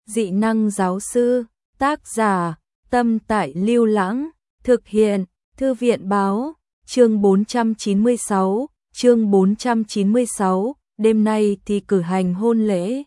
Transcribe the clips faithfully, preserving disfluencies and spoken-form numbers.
Dị năng giáo sư, tác giả, Tâm Tại Lưu Lãng, thực hiện, Thư viện báo, chương bốn trăm chín mươi sáu, chương bốn trăm chín mươi sáu, đêm nay thì cử hành hôn lễ.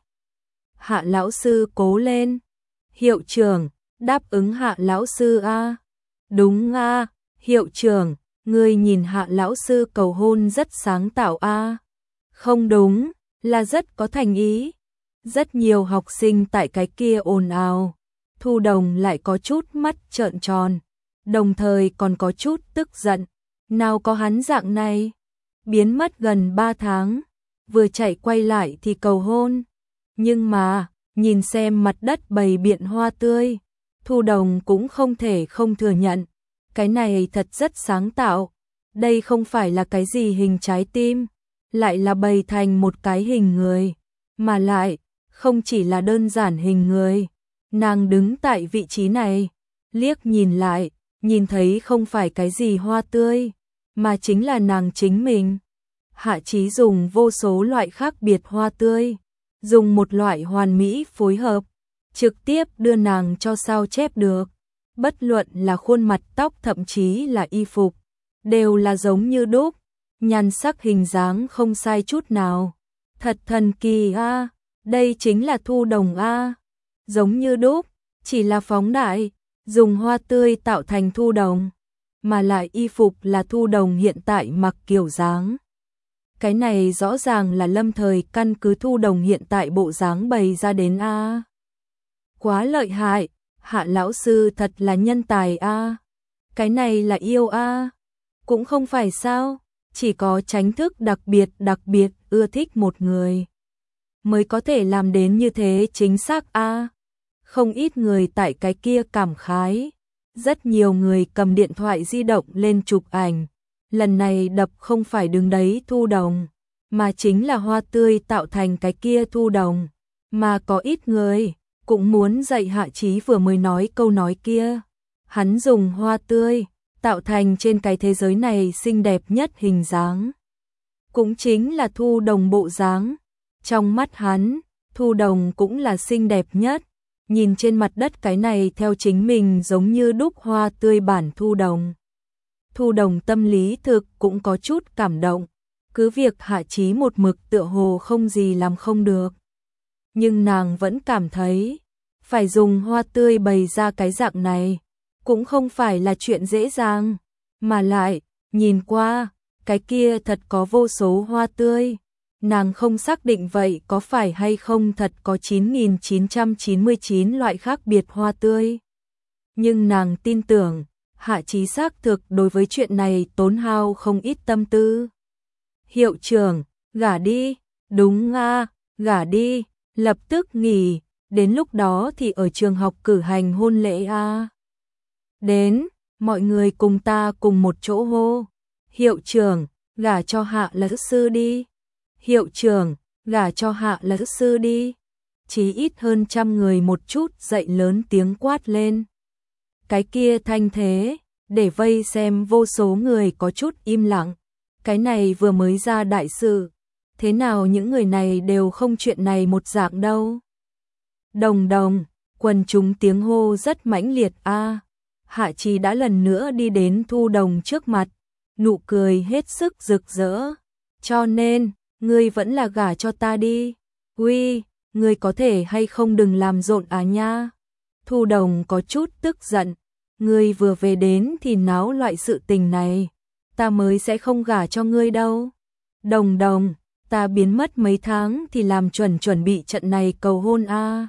Hạ lão sư cố lên. Hiệu trưởng, đáp ứng Hạ lão sư a. Đúng a, hiệu trưởng, ngươi nhìn Hạ lão sư cầu hôn rất sáng tạo a. Không đúng, là rất có thành ý. Rất nhiều học sinh tại cái kia ồn ào. Thu Đồng lại có chút mắt trợn tròn, đồng thời còn có chút tức giận. Nào có hắn dạng này, biến mất gần ba tháng, vừa chạy quay lại thì cầu hôn. Nhưng mà, nhìn xem mặt đất bày biện hoa tươi, Thu Đồng cũng không thể không thừa nhận. Cái này thật rất sáng tạo. Đây không phải là cái gì hình trái tim, lại là bày thành một cái hình người. Mà lại, không chỉ là đơn giản hình người. Nàng đứng tại vị trí này, liếc nhìn lại, nhìn thấy không phải cái gì hoa tươi, mà chính là nàng chính mình. Hạ Chí dùng vô số loại khác biệt hoa tươi, dùng một loại hoàn mỹ phối hợp, trực tiếp đưa nàng cho sao chép được. Bất luận là khuôn mặt, tóc, thậm chí là y phục, đều là giống như đúc, nhan sắc hình dáng không sai chút nào. Thật thần kỳ a, đây chính là Thu Đồng a. Giống như đúc, chỉ là phóng đại, dùng hoa tươi tạo thành Thu Đồng, mà lại y phục là Thu Đồng hiện tại mặc kiểu dáng. Cái này rõ ràng là lâm thời căn cứ Thu Đồng hiện tại bộ dáng bày ra đến a. Quá lợi hại, Hạ lão sư thật là nhân tài a. Cái này là yêu a. Cũng không phải sao, chỉ có tránh thức đặc biệt đặc biệt ưa thích một người mới có thể làm đến như thế chính xác a. Không ít người tại cái kia cảm khái, rất nhiều người cầm điện thoại di động lên chụp ảnh. Lần này đập không phải đứng đấy Thu Đồng, mà chính là hoa tươi tạo thành cái kia Thu Đồng. Mà có ít người cũng muốn dạy Hạ Chí vừa mới nói câu nói kia. Hắn dùng hoa tươi tạo thành trên cái thế giới này xinh đẹp nhất hình dáng, cũng chính là Thu Đồng bộ dáng. Trong mắt hắn, Thu Đồng cũng là xinh đẹp nhất. Nhìn trên mặt đất cái này theo chính mình giống như đúc hoa tươi bản Thu Đồng. Thu Đồng tâm lý thực cũng có chút cảm động, cứ việc Hạ Chí một mực tựa hồ không gì làm không được. Nhưng nàng vẫn cảm thấy, phải dùng hoa tươi bày ra cái dạng này, cũng không phải là chuyện dễ dàng. Mà lại, nhìn qua, cái kia thật có vô số hoa tươi. Nàng không xác định vậy có phải hay không thật có chín nghìn chín trăm chín mươi chín loại khác biệt hoa tươi. Nhưng nàng tin tưởng, Hạ Chí xác thực đối với chuyện này tốn hao không ít tâm tư. Hiệu trưởng, gả đi, đúng nga, gả đi, lập tức nghỉ, đến lúc đó thì ở trường học cử hành hôn lễ a. Đến, mọi người cùng ta cùng một chỗ hô. Hiệu trưởng, gả cho Hạ lão sư đi. Hiệu trưởng, gả cho Hạ lão sư đi. Chí ít hơn trăm người một chút dậy lớn tiếng quát lên. Cái kia thanh thế, để vây xem vô số người có chút im lặng. Cái này vừa mới ra đại sự, thế nào những người này đều không chuyện này một dạng đâu. Đồng đồng, quần chúng tiếng hô rất mãnh liệt a. Hạ Chí đã lần nữa đi đến Thu Đồng trước mặt, nụ cười hết sức rực rỡ. Cho nên, ngươi vẫn là gả cho ta đi. Uy, ngươi có thể hay không đừng làm rộn à nha. Thu Đồng có chút tức giận, ngươi vừa về đến thì náo loại sự tình này, ta mới sẽ không gả cho ngươi đâu. Đồng đồng, ta biến mất mấy tháng thì làm chuẩn chuẩn bị trận này cầu hôn a.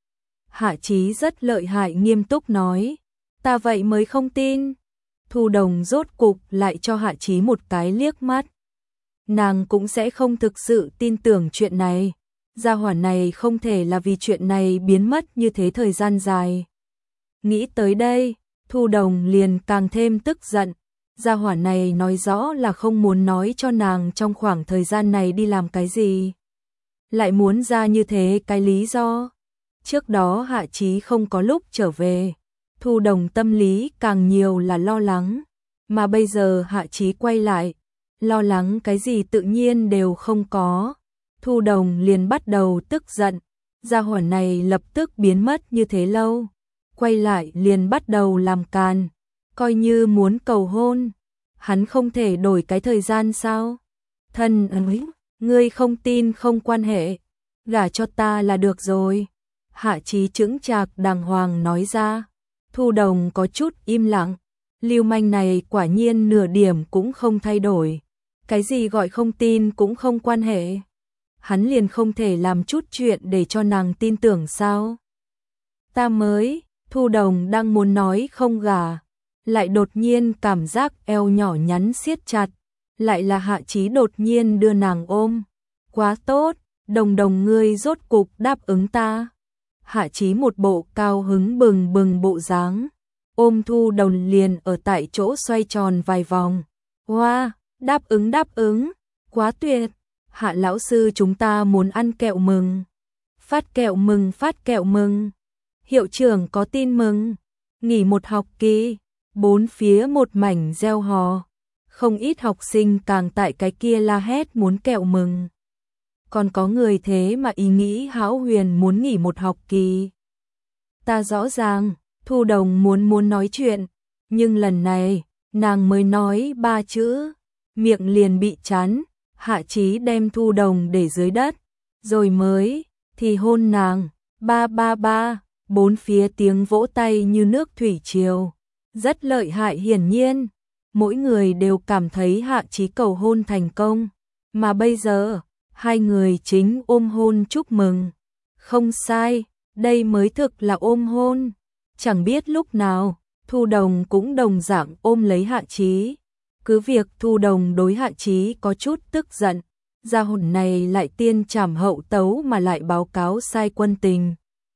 Hạ Chí rất lợi hại nghiêm túc nói, ta vậy mới không tin. Thu Đồng rốt cục lại cho Hạ Chí một cái liếc mắt. Nàng cũng sẽ không thực sự tin tưởng chuyện này. Gia hỏa này không thể là vì chuyện này biến mất như thế thời gian dài. Nghĩ tới đây, Thu Đồng liền càng thêm tức giận. Gia hỏa này nói rõ là không muốn nói cho nàng trong khoảng thời gian này đi làm cái gì. Lại muốn ra như thế cái lý do. Trước đó Hạ Chí không có lúc trở về, Thu Đồng tâm lý càng nhiều là lo lắng. Mà bây giờ Hạ Chí quay lại, lo lắng cái gì tự nhiên đều không có. Thu Đồng liền bắt đầu tức giận, Gia hỏa này lập tức biến mất như thế lâu, quay lại liền bắt đầu làm càn, coi như muốn cầu hôn, hắn không thể đổi cái thời gian sao? Thân ơi, ngươi không tin không quan hệ, gả cho ta là được rồi. Hạ Chí chững chạc đàng hoàng nói ra. Thu Đồng có chút im lặng, lưu manh này quả nhiên nửa điểm cũng không thay đổi. Cái gì gọi không tin cũng không quan hệ. Hắn liền không thể làm chút chuyện để cho nàng tin tưởng sao? Ta mới, Thu Đồng đang muốn nói không gả, lại đột nhiên cảm giác eo nhỏ nhắn siết chặt, lại là Hạ Chí đột nhiên đưa nàng ôm. Quá tốt, Đồng Đồng ngươi rốt cục đáp ứng ta. Hạ Chí một bộ cao hứng bừng bừng bộ dáng, ôm Thu Đồng liền ở tại chỗ xoay tròn vài vòng. Wow, đáp ứng đáp ứng, quá tuyệt. Hạ lão sư chúng ta muốn ăn kẹo mừng. Phát kẹo mừng, phát kẹo mừng. Hiệu trưởng có tin mừng. Nghỉ một học kỳ, bốn phía một mảnh reo hò. Không ít học sinh càng tại cái kia la hét muốn kẹo mừng. Còn có người thế mà ý nghĩ hão huyền muốn nghỉ một học kỳ. Ta rõ ràng, Thu Đồng muốn muốn nói chuyện, nhưng lần này, nàng mới nói ba chữ, miệng liền bị chắn. Hạ Chí đem Thu Đồng để dưới đất, rồi mới thì hôn nàng. Ba ba ba, bốn phía tiếng vỗ tay như nước thủy triều, rất lợi hại. Hiển nhiên mỗi người đều cảm thấy Hạ Chí cầu hôn thành công, mà bây giờ hai người chính ôm hôn chúc mừng. Không sai, đây mới thực là ôm hôn. Chẳng biết lúc nào Thu Đồng cũng đồng dạng ôm lấy Hạ Chí. Cứ việc Thu Đồng đối Hạ Chí có chút tức giận, gia hồn này lại tiên trảm hậu tấu mà lại báo cáo sai quân tình,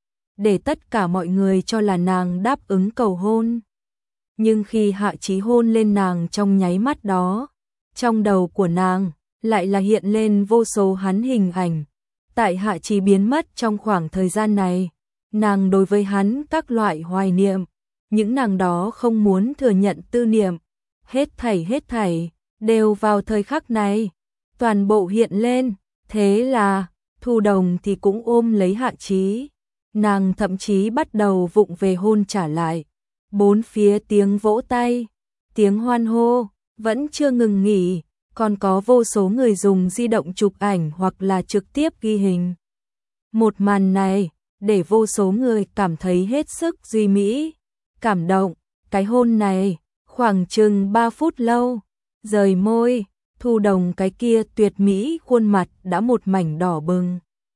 để tất cả mọi người cho là nàng đáp ứng cầu hôn. Nhưng khi Hạ Chí hôn lên nàng trong nháy mắt đó, trong đầu của nàng lại là hiện lên vô số hắn hình ảnh. Tại Hạ Chí biến mất trong khoảng thời gian này, nàng đối với hắn các loại hoài niệm, những nàng đó không muốn thừa nhận tư niệm, hết thảy hết thảy đều vào thời khắc này toàn bộ hiện lên. Thế là Thu Đồng thì cũng ôm lấy Hạ Chí, nàng thậm chí bắt đầu vụng về hôn trả lại. Bốn phía tiếng vỗ tay, tiếng hoan hô vẫn chưa ngừng nghỉ, còn có vô số người dùng di động chụp ảnh hoặc là trực tiếp ghi hình. Một màn này để vô số người cảm thấy hết sức duy mỹ, cảm động. Cái hôn này khoảng chừng ba phút lâu, rời môi, Thu Đồng cái kia tuyệt mỹ khuôn mặt đã một mảnh đỏ bừng,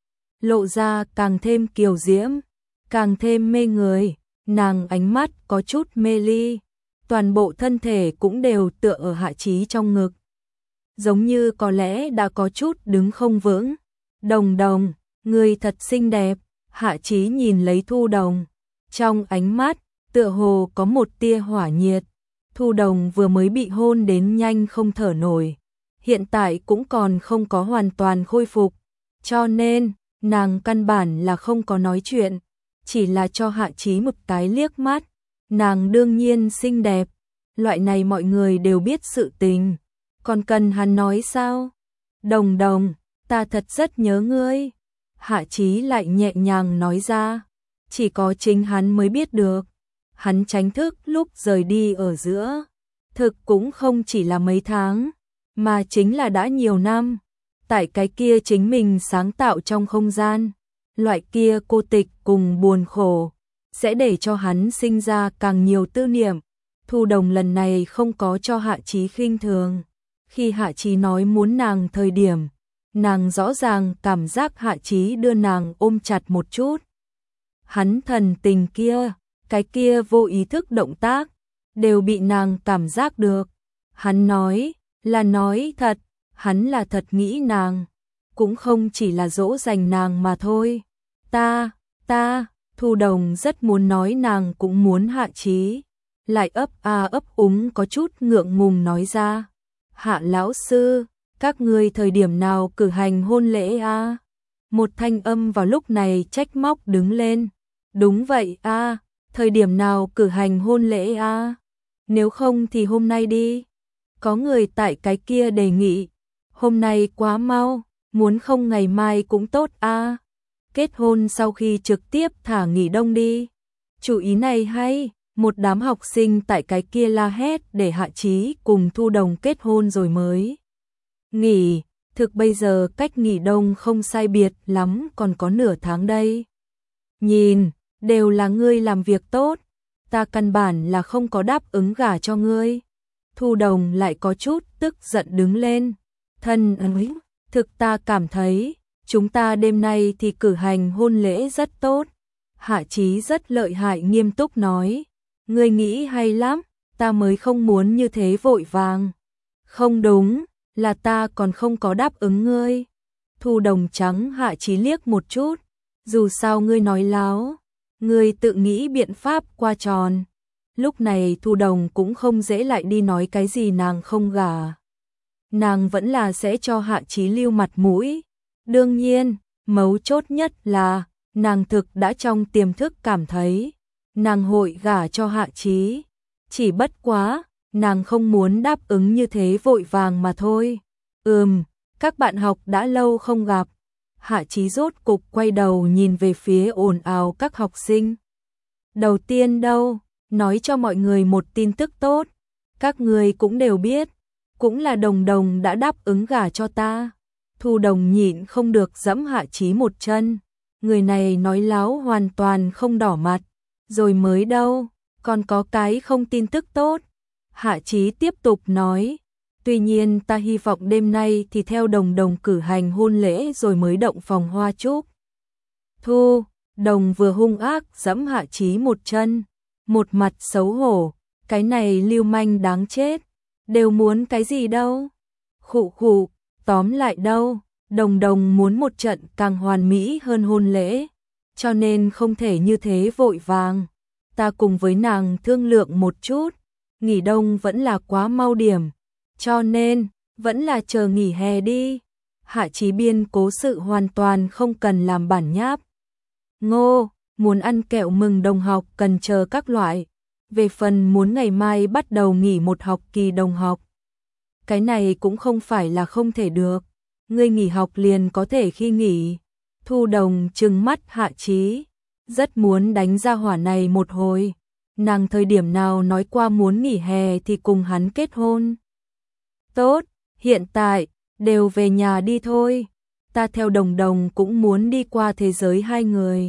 lộ ra càng thêm kiều diễm, càng thêm mê người. Nàng ánh mắt có chút mê ly, toàn bộ thân thể cũng đều tựa ở Hạ Chí trong ngực, giống như có lẽ đã có chút đứng không vững. Đồng Đồng, người thật xinh đẹp. Hạ Chí nhìn lấy Thu Đồng, trong ánh mắt tựa hồ có một tia hỏa nhiệt. Thu Đồng vừa mới bị hôn đến nhanh không thở nổi, hiện tại cũng còn không có hoàn toàn khôi phục, cho nên nàng căn bản là không có nói chuyện, chỉ là cho Hạ Chí một cái liếc mắt. Nàng đương nhiên xinh đẹp, loại này mọi người đều biết sự tình, còn cần hắn nói sao? Đồng Đồng, ta thật rất nhớ ngươi. Hạ Chí lại nhẹ nhàng nói ra, chỉ có chính hắn mới biết được. Hắn tránh thức lúc rời đi ở giữa, thực cũng không chỉ là mấy tháng, mà chính là đã nhiều năm. Tại cái kia chính mình sáng tạo trong không gian, loại kia cô tịch cùng buồn khổ, sẽ để cho hắn sinh ra càng nhiều tư niệm. Thu Đồng lần này không có cho Hạ Chí khinh thường. Khi Hạ Chí nói muốn nàng thời điểm, nàng rõ ràng cảm giác Hạ Chí đưa nàng ôm chặt một chút. Hắn thần tình kia, cái kia vô ý thức động tác, đều bị nàng cảm giác được. Hắn nói, là nói thật, hắn là thật nghĩ nàng, cũng không chỉ là dỗ dành nàng mà thôi. Ta, ta, Thu Đồng rất muốn nói nàng cũng muốn Hạ Chí, lại ấp a ấp úng có chút ngượng ngùng nói ra. Hạ lão sư, các ngươi thời điểm nào cử hành hôn lễ a? Một thanh âm vào lúc này trách móc đứng lên. Đúng vậy a, thời điểm nào cử hành hôn lễ a? Nếu không thì hôm nay đi. Có người tại cái kia đề nghị. Hôm nay quá mau, muốn không ngày mai cũng tốt a. kết hôn sau khi trực tiếp thả nghỉ đông đi. Chủ ý này hay, một đám học sinh tại cái kia la hét để Hạ Chí cùng Thu Đồng kết hôn rồi mới nghỉ, thực bây giờ cách nghỉ đông không sai biệt lắm còn có nửa tháng đây. Nhìn, đều là ngươi làm việc tốt, ta căn bản là không có đáp ứng gả cho ngươi. Thu Đồng lại có chút tức giận đứng lên, thân ơi, thực ta cảm thấy, chúng ta đêm nay thì cử hành hôn lễ rất tốt. Hạ Chí rất lợi hại nghiêm túc nói, ngươi nghĩ hay lắm, ta mới không muốn như thế vội vàng. Không đúng, là ta còn không có đáp ứng ngươi. Thu Đồng trắng Hạ Chí liếc một chút, dù sao ngươi nói láo, ngươi tự nghĩ biện pháp qua tròn. Lúc này Thu Đồng cũng không dễ lại đi nói cái gì nàng không gả. Nàng vẫn là sẽ cho Hạ Chí lưu mặt mũi. Đương nhiên, mấu chốt nhất là, nàng thực đã trong tiềm thức cảm thấy, nàng hội gả cho Hạ Chí. Chỉ bất quá, nàng không muốn đáp ứng như thế vội vàng mà thôi. Ừm, các bạn học đã lâu không gặp. Hạ Chí rốt cục quay đầu nhìn về phía ồn ào các học sinh. Đầu tiên đâu, nói cho mọi người một tin tức tốt. Các người cũng đều biết, cũng là Đồng Đồng đã đáp ứng gả cho ta. Thu Đồng nhịn không được giẫm Hạ Chí một chân. Người này nói láo hoàn toàn không đỏ mặt. Rồi mới đâu, còn có cái không tin tức tốt. Hạ Chí tiếp tục nói, tuy nhiên ta hy vọng đêm nay thì theo Đồng Đồng cử hành hôn lễ rồi mới động phòng hoa chúc. Thu Đồng vừa hung ác giẫm Hạ Chí một chân, một mặt xấu hổ, cái này lưu manh đáng chết, đều muốn cái gì đâu. Khụ khụ, tóm lại đâu, Đồng Đồng muốn một trận càng hoàn mỹ hơn hôn lễ, cho nên không thể như thế vội vàng. Ta cùng với nàng thương lượng một chút, nghỉ đông vẫn là quá mau điểm, cho nên vẫn là chờ nghỉ hè đi. Hạ Chí biên cố sự hoàn toàn không cần làm bản nháp. Ngô, muốn ăn kẹo mừng đồng học cần chờ các loại. Về phần muốn ngày mai bắt đầu nghỉ một học kỳ đồng học, cái này cũng không phải là không thể được. Ngươi nghỉ học liền có thể khi nghỉ. Thu Đồng trừng mắt Hạ Chí, rất muốn đánh ra hỏa này một hồi. Nàng thời điểm nào nói qua muốn nghỉ hè thì cùng hắn kết hôn. Tốt, hiện tại, đều về nhà đi thôi. Ta theo Đồng Đồng cũng muốn đi qua thế giới hai người.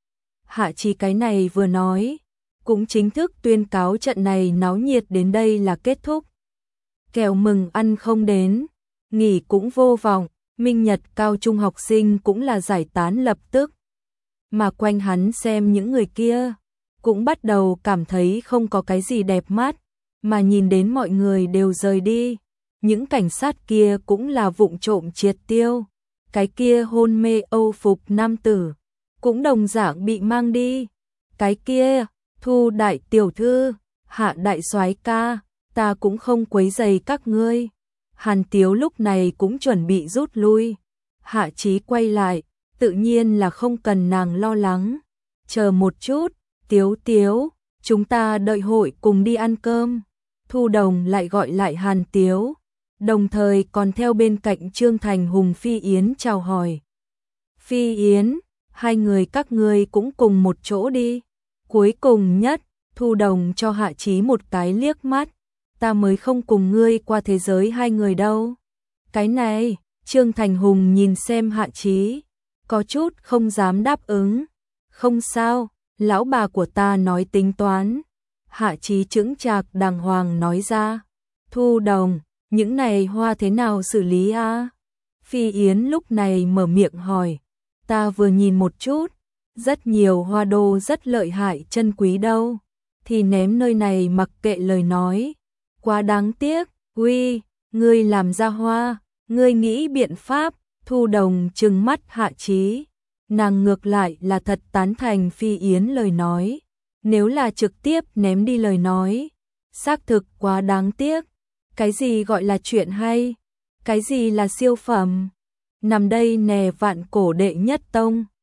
Hạ Chí cái này vừa nói, cũng chính thức tuyên cáo trận này náo nhiệt đến đây là kết thúc. Kẹo mừng ăn không đến, nghỉ cũng vô vọng, minh nhật cao trung học sinh cũng là giải tán lập tức. Mà quanh hắn xem những người kia, cũng bắt đầu cảm thấy không có cái gì đẹp mắt, mà nhìn đến mọi người đều rời đi. Những cảnh sát kia cũng là vụng trộm triệt tiêu, cái kia hôn mê Âu phục nam tử, cũng đồng dạng bị mang đi. Cái kia, Thu đại tiểu thư, Hạ đại soái ca, ta cũng không quấy rầy các ngươi. Hàn Tiếu lúc này cũng chuẩn bị rút lui. Hạ Chí quay lại, tự nhiên là không cần nàng lo lắng. Chờ một chút, Tiếu Tiếu, chúng ta đợi hội cùng đi ăn cơm. Thu Đồng lại gọi lại Hàn Tiếu, đồng thời còn theo bên cạnh Trương Thành Hùng Phi Yến chào hỏi. Phi Yến, hai người các ngươi cũng cùng một chỗ đi. Cuối cùng nhất, Thu Đồng cho Hạ Chí một cái liếc mắt. Ta mới không cùng ngươi qua thế giới hai người đâu. Cái này, Trương Thành Hùng nhìn xem Hạ Chí, có chút không dám đáp ứng. Không sao, lão bà của ta nói tính toán. Hạ Chí chững chạc đàng hoàng nói ra. Thu Đồng, những này hoa thế nào xử lý a? Phi Yến lúc này mở miệng hỏi. Ta vừa nhìn một chút, rất nhiều hoa đô rất lợi hại chân quý đâu. Thì ném nơi này mặc kệ lời nói. Quá đáng tiếc, uy, ngươi làm ra hoa, ngươi nghĩ biện pháp. Thu Đồng trừng mắt Hạ Chí, nàng ngược lại là thật tán thành Phi Yến lời nói. Nếu là trực tiếp ném đi lời nói, xác thực quá đáng tiếc. Cái gì gọi là chuyện hay? Cái gì là siêu phẩm? Nằm đây nè vạn cổ đệ nhất tông.